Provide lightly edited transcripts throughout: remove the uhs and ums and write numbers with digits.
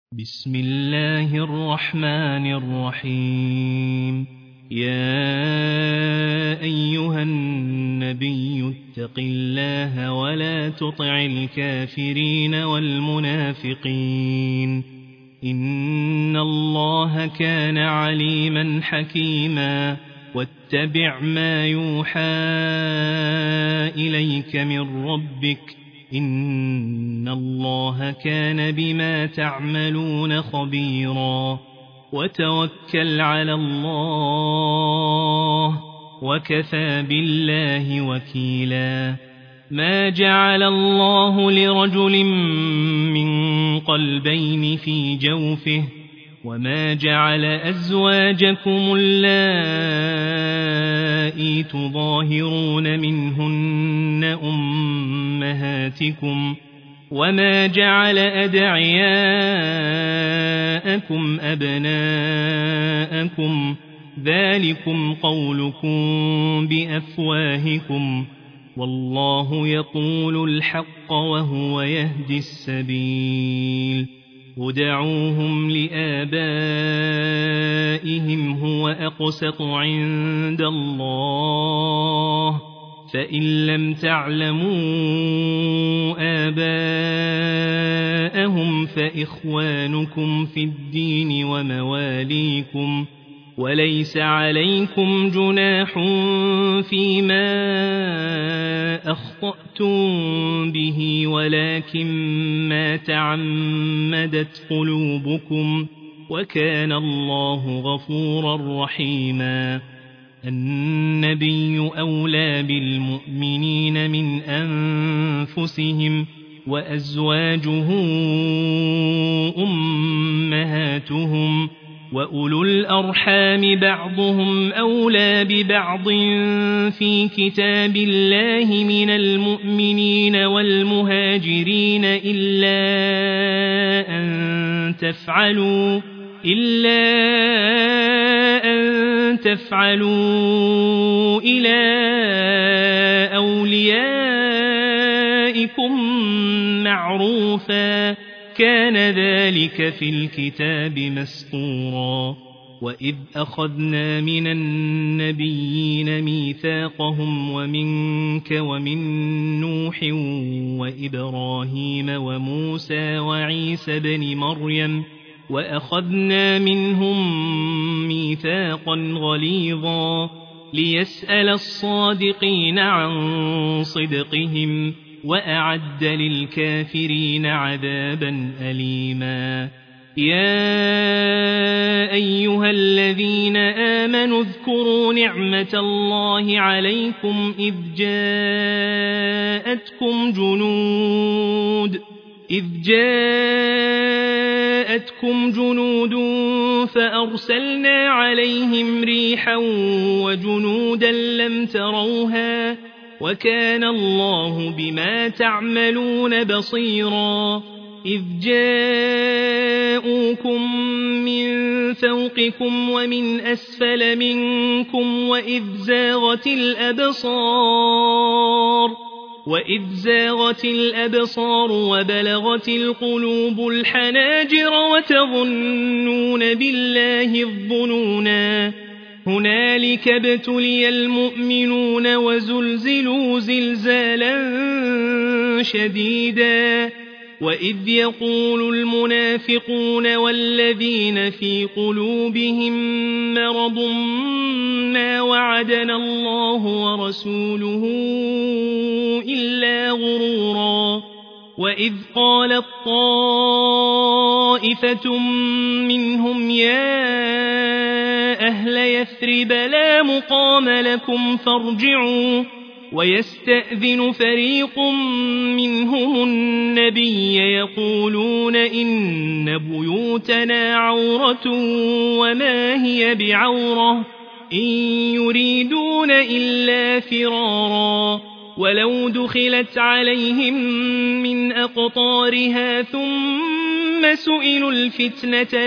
بسم الله الرحمن الرحيم. يا أيها النبي اتق الله ولا تطع الكافرين والمنافقين، إن الله كان عليما حكيما. واتبع ما يوحى إليك من ربك، إن الله كان بما تعملون خبيرا. وتوكل على الله وكفى بالله وكيلا. ما جعل الله لرجل من قلبين في جوفه، وما جعل أزواجكم اللائي تظاهرون منهن أمهاتكم، وما جعل أدعياءكم أبناءكم، ذلكم قولكم بأفواهكم، والله يقول الحق وهو يهدي السبيل. ادعوهم لآبائهم هو أقسط عند الله، فإن لم تعلموا آباءهم فإخوانكم في الدين ومواليكم، وليس عليكم جناح فيما أخطأتم به، ولكن ما تعمدت قلوبكم، وكان الله غفورا رحيما. النبي أولى بالمؤمنين من أنفسهم، وأزواجه أمهاتهم، وأولو الأرحام بعضهم أولى ببعض في كتاب الله من المؤمنين والمهاجرين إلا أن تفعلوا إلى أوليائكم معروفا، كان ذلك في الكتاب مسطورا. وإذ أخذنا من النبيين ميثاقهم ومنك ومن نوح وإبراهيم وموسى وعيسى بن مريم، وأخذنا منهم ميثاقا غليظا، ليسأل الصادقين عن صدقهم، وأعد للكافرين عذابا أليما. يا أيها الذين آمنوا اذكروا نعمة الله عليكم إذ جاءتكم جنود فأرسلنا عليهم ريحا وجنودا لم تروها، وكان الله بما تعملون بصيرا. إذ جاءوكم من فوقكم ومن أسفل منكم، وإذ زاغت الأبصار وبلغت القلوب الحناجر وتظنون بالله الظنونا. هنالك ابتلي المؤمنون وزلزلوا زلزالا شديدا. وإذ يقول المنافقون والذين في قلوبهم مرض ما وعدنا الله ورسوله إلا غرورا. وإذ قالت طائفة منهم يا أهل يثرب لا مقام لكم فارجعوا، ويستأذن فريق منهم النبي يقولون إن بيوتنا عورة وما هي بعورة، إن يريدون إلا فرارا. ولو دخلت عليهم من أقطارها ثم سئلوا الفتنة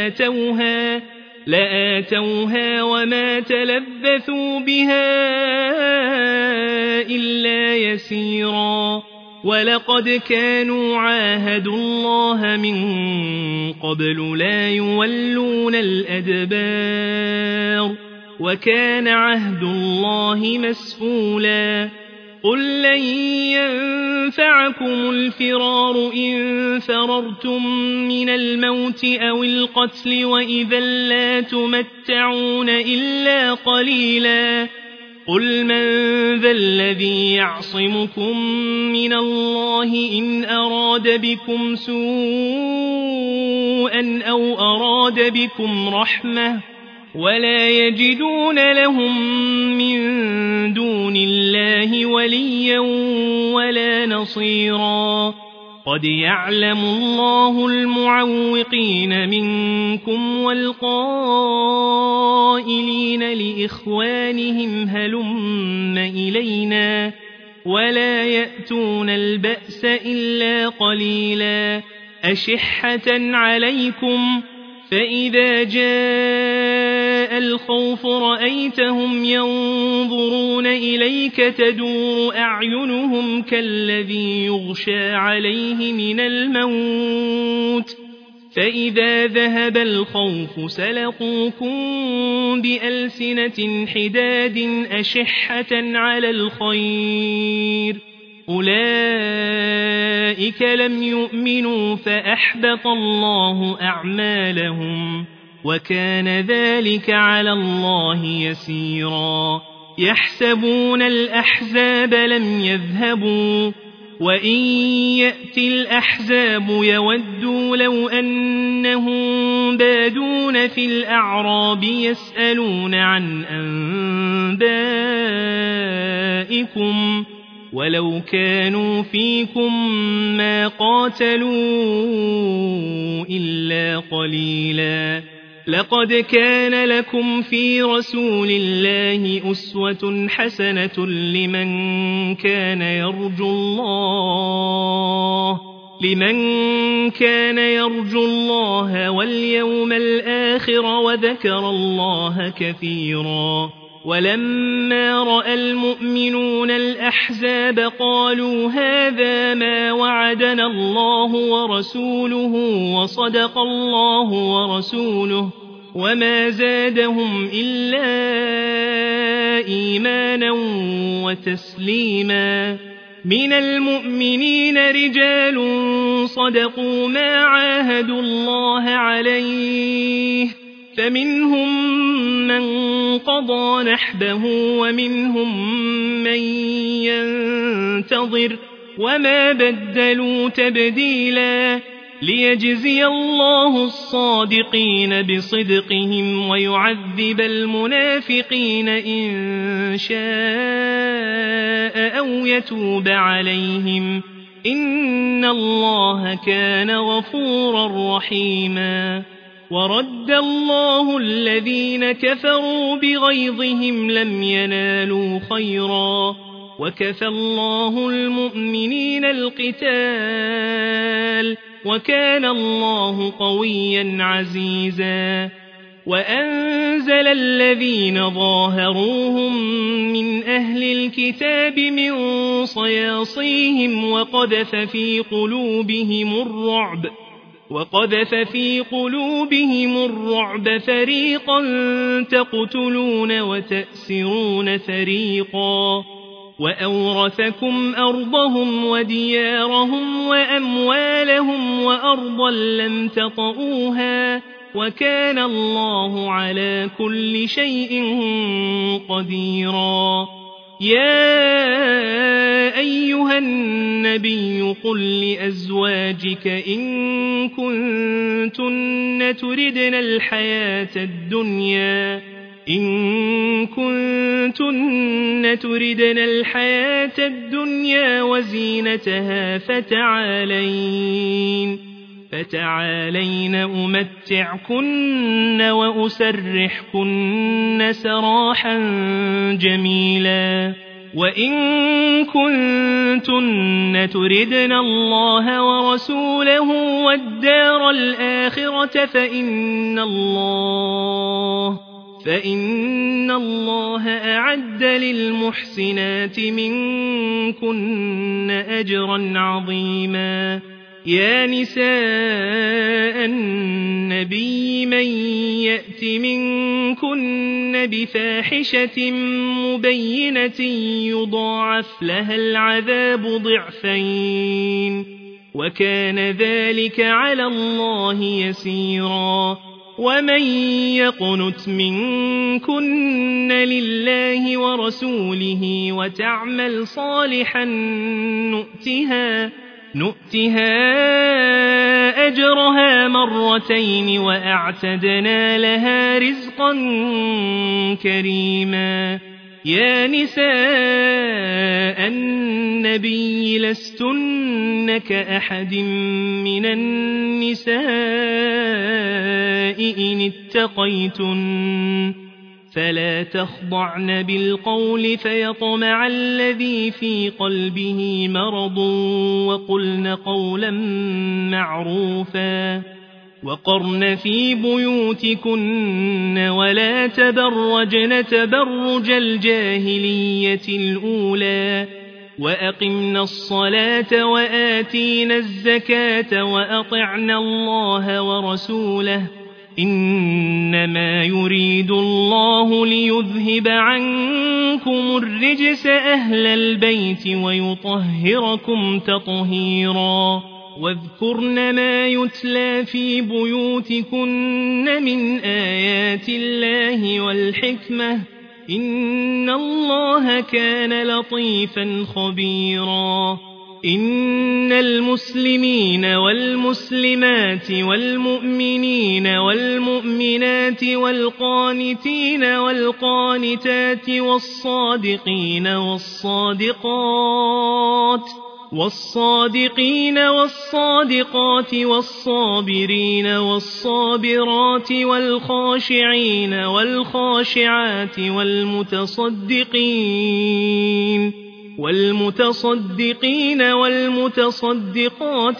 لآتوها وما تلبثوا بها إلا يسيرا. ولقد كانوا عاهدوا الله من قبل لا يولون الأدبار وكان عهد الله مسئولا قل لن ينفعكم الفرار إن فررتم من الموت أو القتل وإذا لا تمتعون إلا قليلا قل من ذا الذي يعصمكم من الله إن أراد بكم سوءا أو أراد بكم رحمة ولا يجدون لهم من دون الله وليا ولا نصيرا قد يعلم الله المعوقين منكم والقائلين لإخوانهم هلم إلينا ولا يأتون البأس إلا قليلا أشحة عليكم فإذا جاء الخوف رأيتهم ينظرون إليك تدور أعينهم كالذي يغشى عليه من الموت فإذا ذهب الخوف سلقوكم بألسنة حداد أشحة على الخير أولئك لم يؤمنوا فأحبط الله أعمالهم وكان ذلك على الله يسيرا يحسبون الأحزاب لم يذهبوا وإن يأتي الأحزاب يودوا لو أنهم بادون في الأعراب يسألون عن أنبائكم ولو كانوا فيكم ما قاتلوا إلا قليلا لقد كان لكم في رسول الله أسوة حسنة لمن كان يرجو الله واليوم الآخر وذكر الله كثيرا ولما رأى المؤمنون الأحزاب قالوا هذا ما وعدنا الله ورسوله وصدق الله ورسوله وما زادهم إلا إيمانا وتسليما من المؤمنين رجال صدقوا ما عاهدوا الله عليه فمنهم من قضى نحبه ومنهم من ينتظر وما بدلوا تبديلا ليجزي الله الصادقين بصدقهم ويعذب المنافقين إن شاء أو يتوب عليهم إن الله كان غفورا رحيما ورد الله الذين كفروا بغيظهم لم ينالوا خيرا وكفى الله المؤمنين القتال وكان الله قويا عزيزا وأنزل الذين ظاهروهم من أهل الكتاب من صياصيهم وقذف في قلوبهم الرعب فريقا تقتلون وتأسرون فريقا وأورثكم أرضهم وديارهم وأموالهم وأرضا لم تطئوها وكان الله على كل شيء قديرا يا أيها النبي قل لأزواجك إن كنتن تردن الحياة الدنيا وزينتها فتعالين أمتعكن وأسرحكن سراحا جميلا وإن كنتن تردن الله ورسوله والدار الآخرة فإن الله أعد للمحسنات منكن أجرا عظيما يا نساء النبي من يأت منكن بفاحشة مبينة يضاعف لها العذاب ضعفين وكان ذلك على الله يسيرا ومن يقنت منكن لله ورسوله وتعمل صالحا نؤتها أجرها مرتين وأعتدنا لها رزقا كريما يا نساء النبي لستن كأحد من النساء إن اتقيتن فلا تخضعن بالقول فيطمع الذي في قلبه مرض وقلن قولا معروفا وقرن في بيوتكن ولا تبرجن تبرج الجاهلية الأولى وأقمنا الصلاة وآتينا الزكاة وأطعنا الله ورسوله إنما يريد الله ليذهب عنكم الرجس أهل البيت ويطهركم تطهيرا واذكرن ما يتلى في بيوتكن من آيات الله والحكمة إن الله كان لطيفا خبيرا إن المسلمين والمسلمات والمؤمنين والمؤمنات والقانتين والقانتات والصادقين والصادقات والصابرين والصابرات والخاشعين والخاشعات والمتصدقين والمتصدقات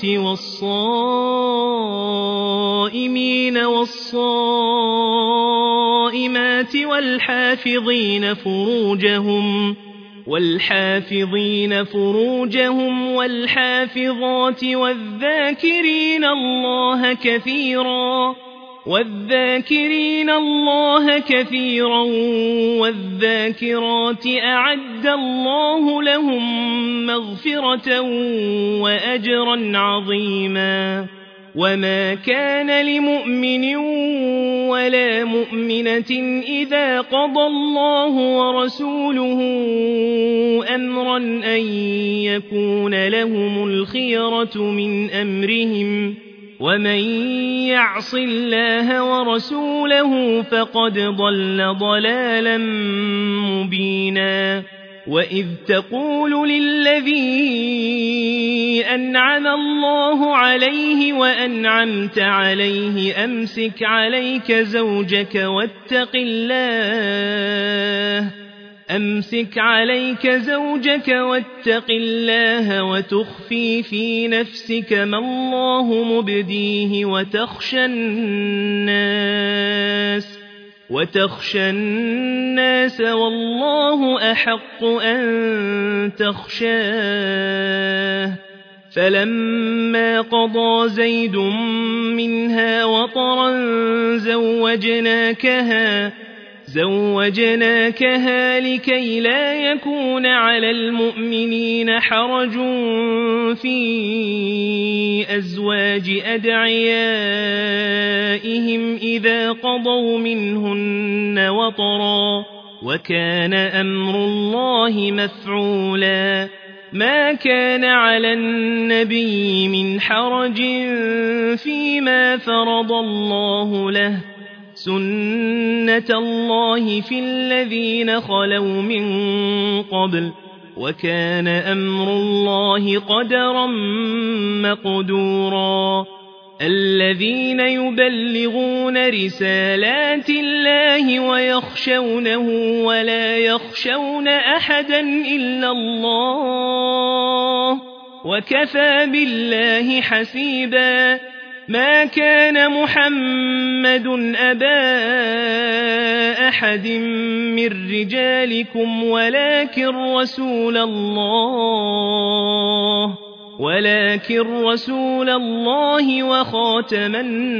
والصائمين والصائمات والحافظين فروجهم والحافظات والذاكرين الله كثيرا والذاكرات أعد الله لهم مغفرة وأجرا عظيما وما كان لمؤمن ولا مؤمنة إذا قضى الله ورسوله أمرا أن يكون لهم الخيرة من أمرهم ومن يعص الله ورسوله فقد ضل ضلالا مبينا وإذ تقول للذي أنعم الله عليه وأنعمت عليه أمسك عليك زوجك واتق الله وتخفي في نفسك ما الله مبديه وتخشى الناس والله أحق أن تخشاه فلما قضى زيد منها وطرا زوجناكها لكي لا يكون على المؤمنين حرج في أزواج أدعيائهم إذا قضوا منهن وطرا وكان أمر الله مفعولا ما كان على النبي من حرج فيما فرض الله له سنة الله في الذين خلوا من قبل وكان أمر الله قدرا مقدورا الذين يبلغون رسالات الله ويخشونه ولا يخشون أحدا إلا الله وكفى بالله حسيبا ما كان محمد أبا أحد من رجالكم ولكن رسول الله وخاتم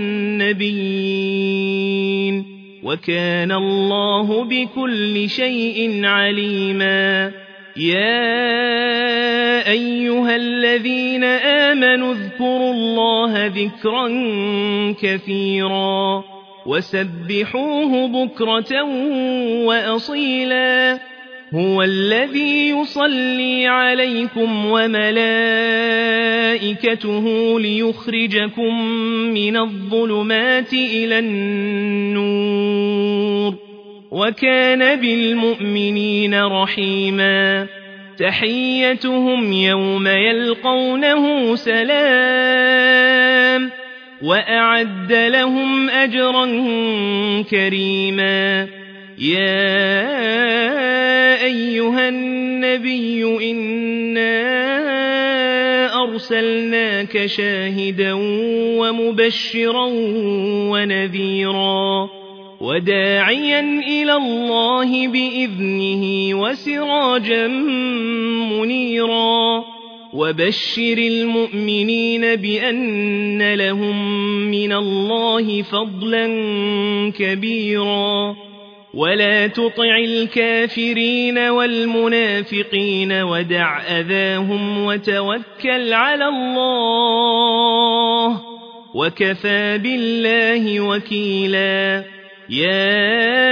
النبيين وكان الله بكل شيء عليما يا أيها الذين آمنوا اذكروا الله ذكرا كثيرا وسبحوه بكرة وأصيلا هو الذي يصلي عليكم وملائكته ليخرجكم من الظلمات إلى النور وكان بالمؤمنين رحيما تحيتهم يوم يلقونه سلام وأعد لهم أجرا كريما يا أيها النبي إنا أرسلناك شاهدا ومبشرا ونذيرا وداعيا إلى الله بإذنه وسراجا منيرا وبشر المؤمنين بأن لهم من الله فضلا كبيرا ولا تطع الكافرين والمنافقين ودع أذاهم وتوكل على الله وكفى بالله وكيلا يا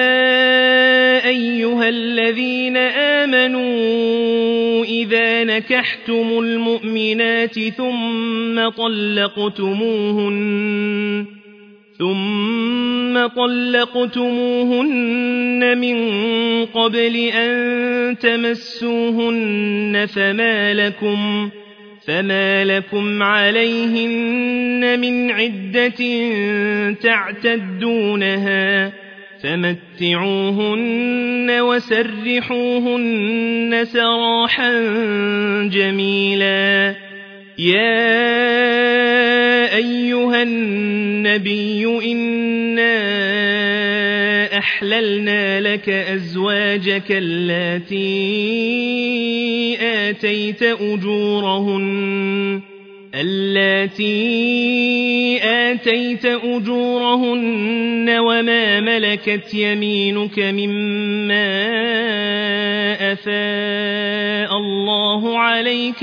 أيها الذين آمنوا إذا نكحتم المؤمنات ثم طلقتموهن من قبل أن تمسوهن فما لكم عليهن من عدة تعتدونها فمتعوهن وسرحوهن سراحا جميلا يا أيها النبي إنا أحللنا لك أزواجك اللاتي آتيت أجورهن وما ملكت يمينك مما أفاء الله عليك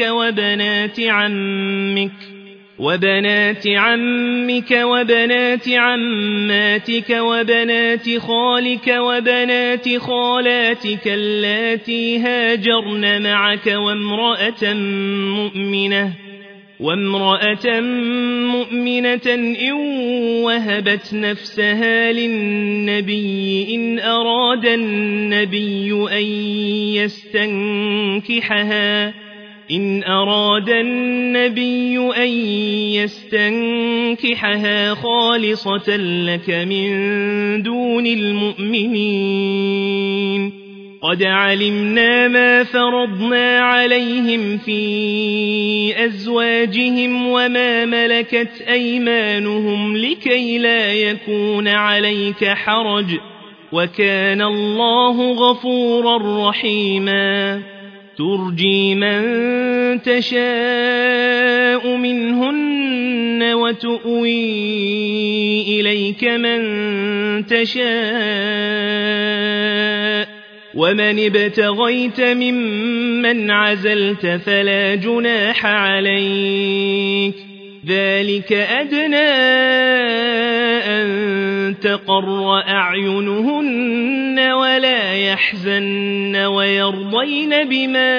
وبنات عمك وبنات عماتك وبنات خالك وبنات خالاتك اللاتي هاجرن معك وامرأة مؤمنة إن وهبت نفسها للنبي إن أراد النبي أن يستنكحها خالصة لك من دون المؤمنين قد علمنا ما فرضنا عليهم في أزواجهم وما ملكت أيمانهم لكي لا يكون عليك حرج وكان الله غفورا رحيما ترجي من تشاء منهن وتؤوي إليك من تشاء ومن ابتغيت ممن عزلت فلا جناح عليك ذلك أدنى أن تقر أعينهن ولا يحزن ويرضين بما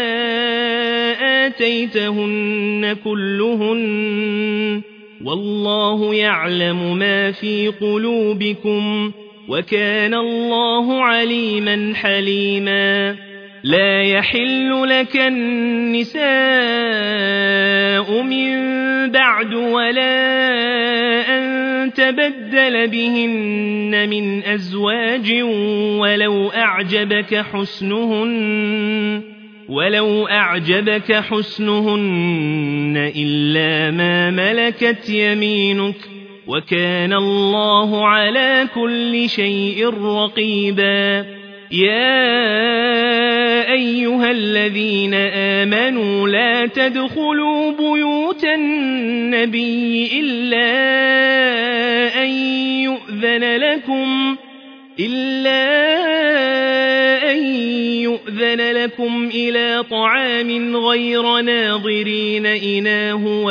آتيتهن كلهن والله يعلم ما في قلوبكم وكان الله عليما حليما لا يحل لك النساء من بعد ولا أن تبدل بهن من أزواج ولو أعجبك حسنهن إلا ما ملكت يمينك وكان الله على كل شيء رقيبا يا أيها الذين آمنوا لا تدخلوا بيوت النبي إلا أن يؤذن لكم إلى طعام غير ناظرين إناه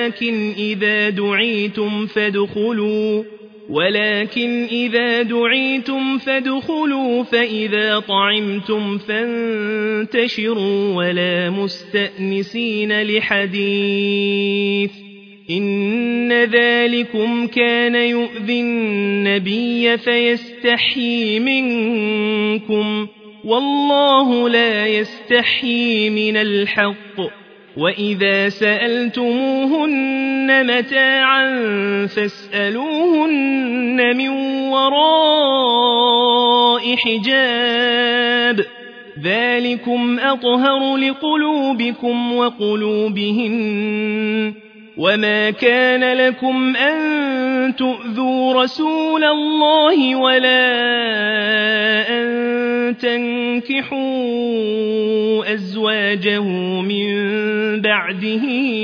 ولكن إذا دعيتم فادخلوا فإذا طعمتم فانتشروا ولا مستأنسين لحديث إن ذلكم كان يؤذي النبي فيستحيي منكم والله لا يستحيي من الحق وإذا سألتموهن متاعا فاسألوهن من وراء حجاب ذلكم أطهر لقلوبكم وقلوبهن وما كان لكم أن تؤذوا رسول الله ولا أن تنكحوا أزواجه من بعده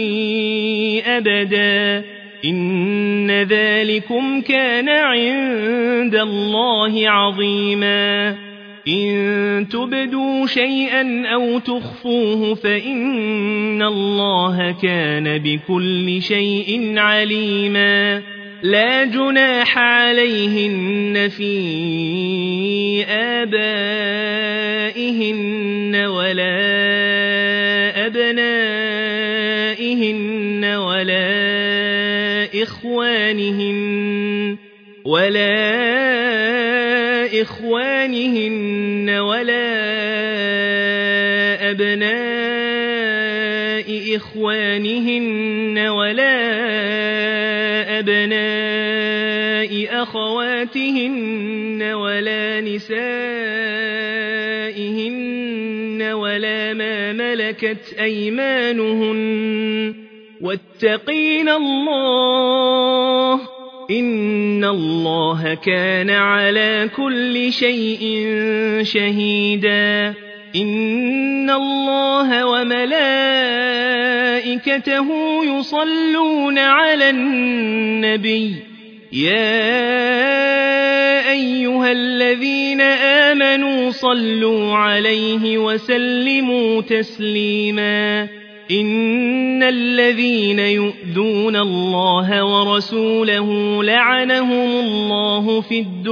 أبدا إن ذلكم كان عند الله عظيما إن تبدوا شيئا أو تخفوه فإن الله كان بكل شيء عليما لا جناح عليهن في آبائهن ولا أبنائهن ولا إخوانهن ولا أبناء إخوانهن ولا أبناء أخواتهن ولا نسائهن ولا ما ملكت أيمانهن واتقين الله إن الله كان على كل شيء شهيدا إن الله وملائكته يصلون على النبي يا أيها الذين آمنوا صلوا عليه وسلموا تسليما إن الذين يؤذون الله ورسوله لعنهم الله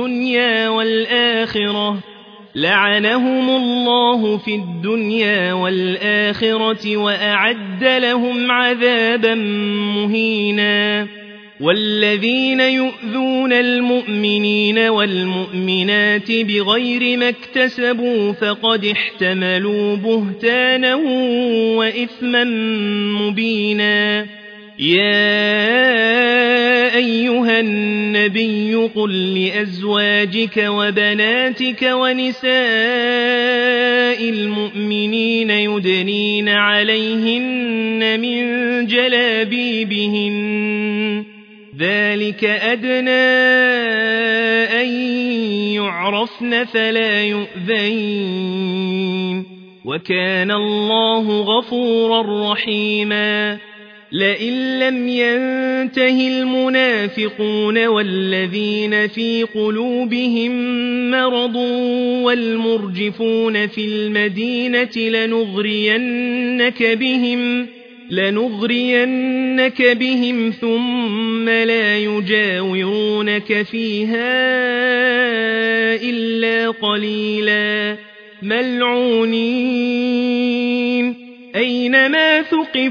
في الدنيا والآخرة وأعد لهم عذابا مهينا والذين يؤذون المؤمنين والمؤمنات بغير ما اكتسبوا فقد احتملوا بهتانا وإثما مبينا يا أيها النبي قل لأزواجك وبناتك ونساء المؤمنين يدنين عليهن من جلابيبهن ذلك أدنى أن يعرفن فلا يؤذين وكان الله غفورا رحيما لئن لم ينته المنافقون والذين في قلوبهم مرض والمرجفون في المدينة لنغرينك بهم ثم لا يجاورونك فيها إلا قليلا ملعونين أينما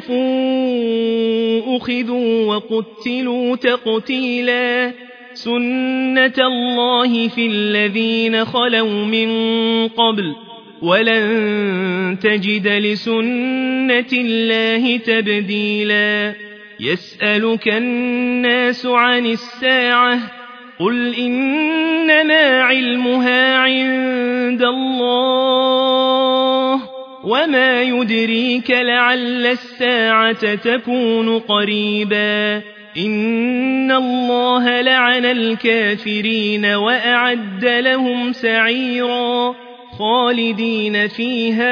ثقفوا أخذوا وقتلوا تقتيلا سنة الله في الذين خلوا من قبل ولن تجد لسنة الله تبديلا يسألك الناس عن الساعة قل إنما علمها عند الله وما يدريك لعل الساعة تكون قريبا إن الله لعن الكافرين وأعد لهم سعيرا خالدين فيها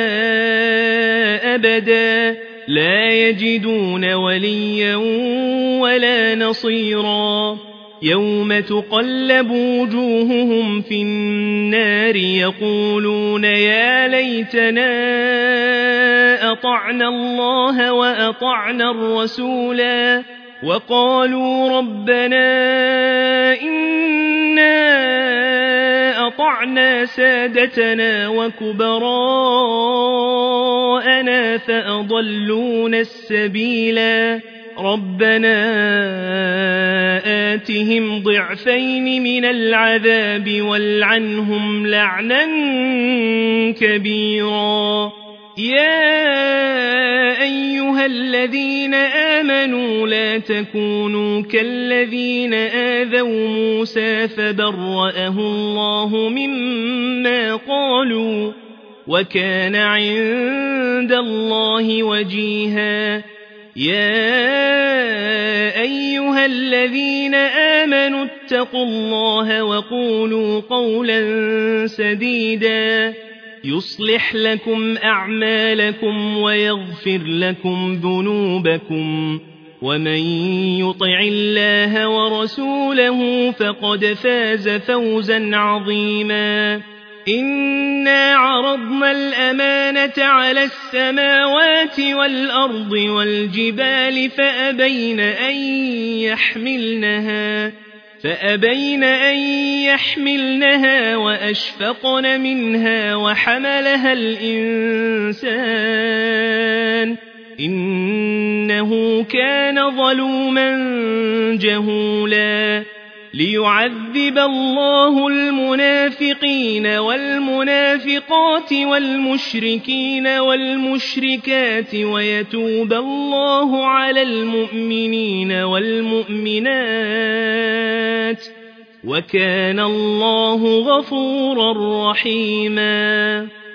أبدا لا يجدون وليا ولا نصيرا يوم تقلب وجوههم في النار يقولون يا ليتنا أطعنا الله وأطعنا الرسولا وقالوا ربنا إنا أطعنا سادتنا وكبراءنا فأضلونا السبيلا ربنا آتهم ضعفين من العذاب والعنهم لعنا كبيرا يا أيها الذين آمنوا لا تكونوا كالذين آذوا موسى فبرأه الله مما قالوا وكان عند الله وجيها يا أيها الذين آمنوا اتقوا الله وقولوا قولا سديدا يصلح لكم أعمالكم ويغفر لكم ذنوبكم ومن يطع الله ورسوله فقد فاز فوزا عظيما إنا عرضنا الأمانة على السماوات والأرض والجبال فأبين أن يحملنها وأشفقن منها وحملها الإنسان إنه كان ظلوما جهولا ليعذب الله المنافقين والمنافقات والمشركين والمشركات ويتوب الله على المؤمنين والمؤمنات وكان الله غفورا رحيما